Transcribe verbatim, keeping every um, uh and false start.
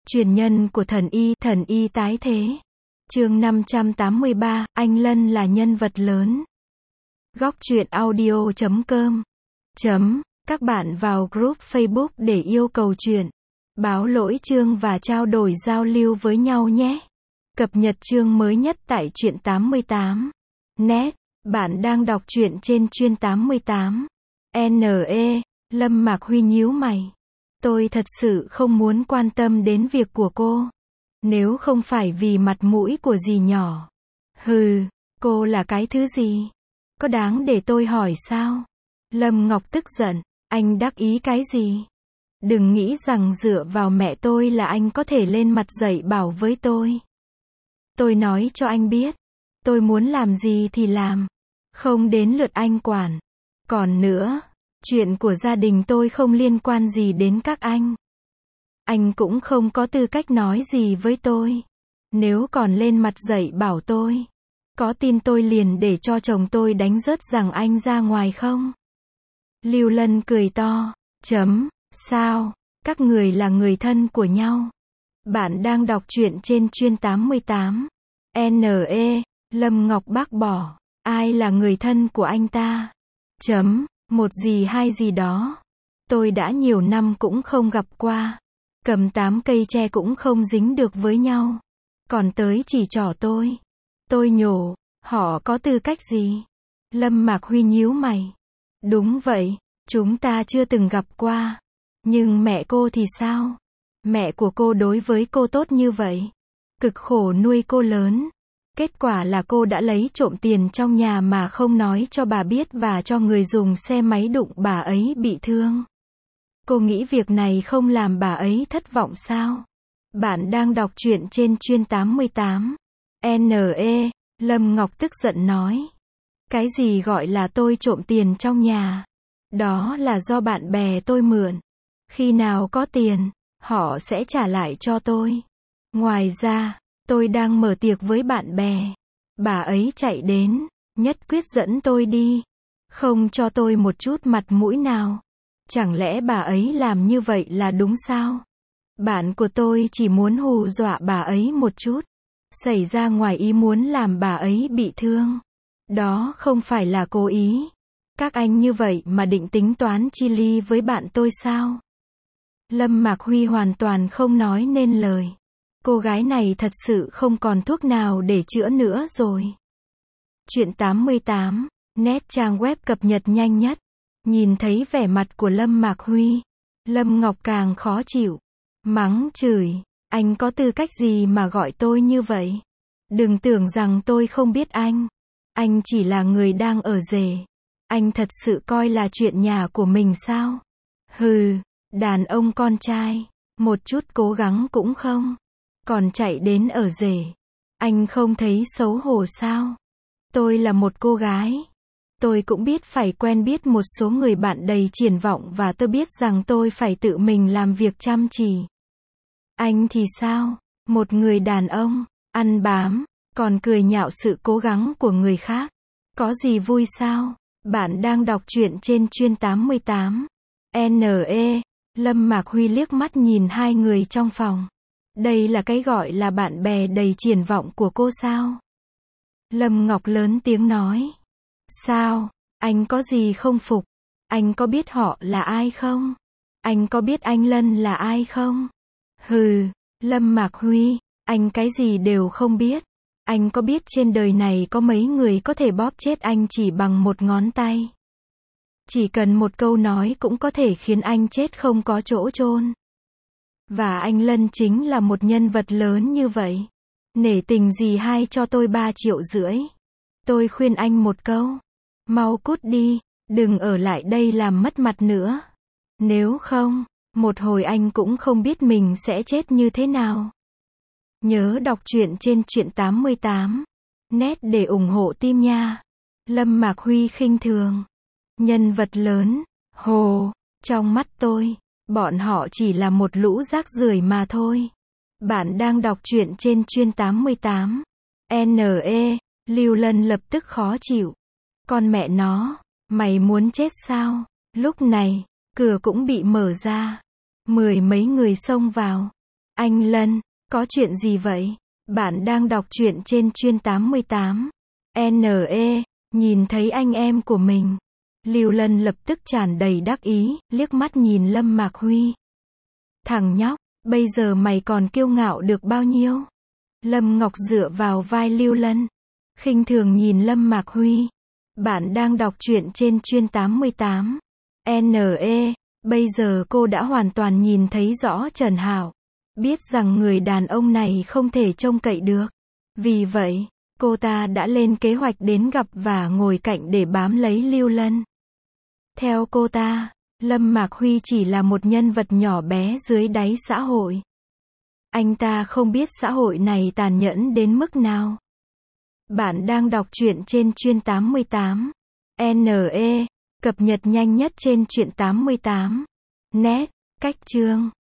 Truyền nhân của thần y, thần y tái thế. Chương năm trăm tám mươi ba, anh Lân là nhân vật lớn. Góc truyện audio chấm com. Chấm, các bạn vào group Facebook để yêu cầu truyện, báo lỗi chương và trao đổi giao lưu với nhau nhé. Cập nhật chương mới nhất tại truyện tám mươi tám. Net, bạn đang đọc truyện trên Chuyên tám mươi tám. N E, Lâm Mạc Huy nhíu mày. Tôi thật sự không muốn quan tâm đến việc của cô. Nếu không phải vì mặt mũi của dì nhỏ. Hừ, cô là cái thứ gì? Có đáng để tôi hỏi sao? Lâm Ngọc tức giận, anh đắc ý cái gì? Đừng nghĩ rằng dựa vào mẹ tôi là anh có thể lên mặt dạy bảo với tôi. Tôi nói cho anh biết, tôi muốn làm gì thì làm, không đến lượt anh quản. Còn nữa, chuyện của gia đình tôi không liên quan gì đến các anh. Anh cũng không có tư cách nói gì với tôi. Nếu còn lên mặt dạy bảo tôi, có tin tôi liền để cho chồng tôi đánh rớt rằng anh ra ngoài không? Lưu Lân cười to, chấm, sao, các người là người thân của nhau. Bạn đang đọc truyện trên Chuyên tám mươi tám. N E, Lâm Ngọc bác bỏ, ai là người thân của anh ta? Chấm, một gì hai gì đó. Tôi đã nhiều năm cũng không gặp qua. Cầm tám cây tre cũng không dính được với nhau. Còn tới chỉ trỏ tôi. Tôi nhổ, họ có tư cách gì? Lâm Mạc Huy nhíu mày. Đúng vậy, chúng ta chưa từng gặp qua. Nhưng mẹ cô thì sao? Mẹ của cô đối với cô tốt như vậy. Cực khổ nuôi cô lớn. Kết quả là cô đã lấy trộm tiền trong nhà mà không nói cho bà biết và cho người dùng xe máy đụng bà ấy bị thương. Cô nghĩ việc này không làm bà ấy thất vọng sao? Bạn đang đọc truyện trên Chuyên tám mươi tám. N E, Lâm Ngọc tức giận nói. Cái gì gọi là tôi trộm tiền trong nhà? Đó là do bạn bè tôi mượn. Khi nào có tiền, họ sẽ trả lại cho tôi. Ngoài ra, tôi đang mở tiệc với bạn bè. Bà ấy chạy đến, nhất quyết dẫn tôi đi. Không cho tôi một chút mặt mũi nào. Chẳng lẽ bà ấy làm như vậy là đúng sao? Bạn của tôi chỉ muốn hù dọa bà ấy một chút. Xảy ra ngoài ý muốn làm bà ấy bị thương. Đó không phải là cố ý. Các anh như vậy mà định tính toán chi ly với bạn tôi sao? Lâm Mạc Huy hoàn toàn không nói nên lời. Cô gái này thật sự không còn thuốc nào để chữa nữa rồi. Truyện tám mươi tám, net trang web cập nhật nhanh nhất. Nhìn thấy vẻ mặt của Lâm Mạc Huy, Lâm Ngọc càng khó chịu. Mắng chửi, anh có tư cách gì mà gọi tôi như vậy? Đừng tưởng rằng tôi không biết anh. Anh chỉ là người đang ở rể. Anh thật sự coi là chuyện nhà của mình sao? Hừ, đàn ông con trai, một chút cố gắng cũng không. Còn chạy đến ở rể. Anh không thấy xấu hổ sao? Tôi là một cô gái. Tôi cũng biết phải quen biết một số người bạn đầy triển vọng và tôi biết rằng tôi phải tự mình làm việc chăm chỉ. Anh thì sao? Một người đàn ông, ăn bám, còn cười nhạo sự cố gắng của người khác. Có gì vui sao? Bạn đang đọc truyện trên Chuyên tám mươi tám. N E, Lâm Mạc Huy liếc mắt nhìn hai người trong phòng. Đây là cái gọi là bạn bè đầy triển vọng của cô sao? Lâm Ngọc lớn tiếng nói. Sao? Anh có gì không phục? Anh có biết họ là ai không? Anh có biết anh Lân là ai không? Hừ, Lâm Mạc Huy, anh cái gì đều không biết. Anh có biết trên đời này có mấy người có thể bóp chết anh chỉ bằng một ngón tay? Chỉ cần một câu nói cũng có thể khiến anh chết không có chỗ chôn. Và anh Lân chính là một nhân vật lớn như vậy. Nể tình gì hay cho tôi ba triệu rưỡi. Tôi khuyên anh một câu. Mau cút đi, đừng ở lại đây làm mất mặt nữa. Nếu không, một hồi anh cũng không biết mình sẽ chết như thế nào. Nhớ đọc truyện trên Truyện tám mươi tám. Net để ủng hộ team nha. Lâm Mạc Huy khinh thường. Nhân vật lớn, hồ, trong mắt tôi, bọn họ chỉ là một lũ rác rưởi mà thôi. Bạn đang đọc truyện trên Chuyên tám mươi tám. N E, Lưu Lân lập tức khó chịu. Con mẹ nó, mày muốn chết sao? Lúc này, cửa cũng bị mở ra. Mười mấy người xông vào. Anh Lân, có chuyện gì vậy? Bạn đang đọc truyện trên chuyên tám mươi tám. N E, nhìn thấy anh em của mình. Lưu Lân lập tức tràn đầy đắc ý, liếc mắt nhìn Lâm Mạc Huy. Thằng nhóc, bây giờ mày còn kiêu ngạo được bao nhiêu? Lâm Ngọc dựa vào vai Lưu Lân, khinh thường nhìn Lâm Mạc Huy. Bạn đang đọc truyện trên chuyên tám mươi tám. N E, bây giờ cô đã hoàn toàn nhìn thấy rõ Trần Hạo. Biết rằng người đàn ông này không thể trông cậy được. Vì vậy, cô ta đã lên kế hoạch đến gặp và ngồi cạnh để bám lấy Lưu Lân. Theo cô ta, Lâm Mạc Huy chỉ là một nhân vật nhỏ bé dưới đáy xã hội. Anh ta không biết xã hội này tàn nhẫn đến mức nào. Bạn đang đọc truyện trên chuyên tám mươi tám. N E, cập nhật nhanh nhất trên truyện tám mươi tám. Net, cách chương.